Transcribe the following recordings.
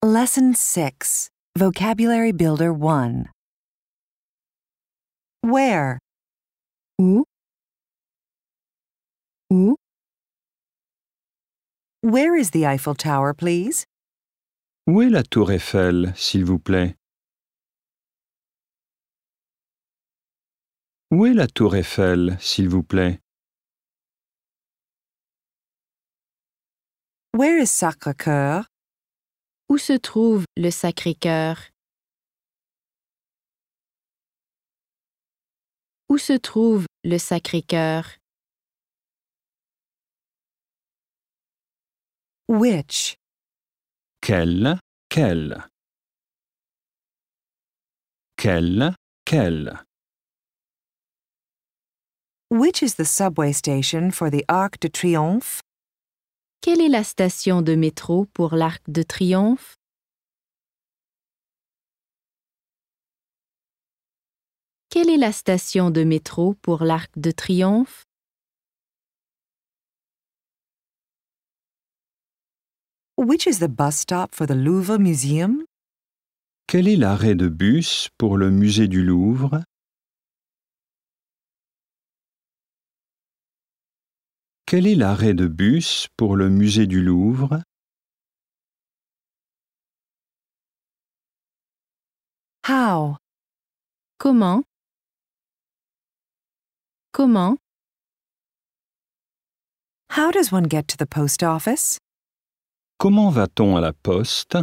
Lesson 6, Vocabulary Builder 1. Where? Où? Où? Where is the Eiffel Tower, please? Où est la tour Eiffel, s'il vous plaît? Où est la tour Eiffel, s'il vous plaît? Where is Sacré-Cœur? Où se trouve le Sacré-Cœur? Où se trouve le Sacré-Cœur? Which? Quel? Quel? Which is the subway station for the Arc de Triomphe? Quelle est la station de métro pour l'Arc de Triomphe? Quelle est la station de métro pour l'Arc de Triomphe? Which is the bus stop for the Louvre Museum? Quel est l'arrêt de bus pour le musée du Louvre? Quel est l'arrêt de bus pour le musée du Louvre? How? Comment? Comment? How does one get to the post office? Comment va-t-on à la poste?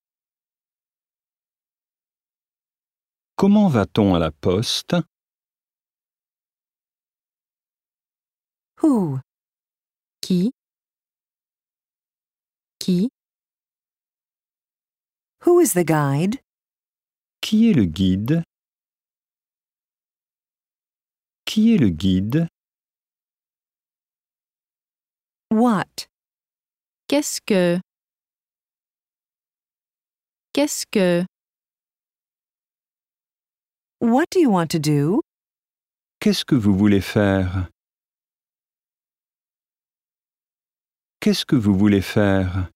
Comment va-t-on à la poste? Who? Qui? Qui? Who is the guide? Qui est le guide? Qui est le guide? What? Qu'est-ce que? Qu'est-ce que? What do you want to do? Qu'est-ce que vous voulez faire? Qu'est-ce que vous voulez faire?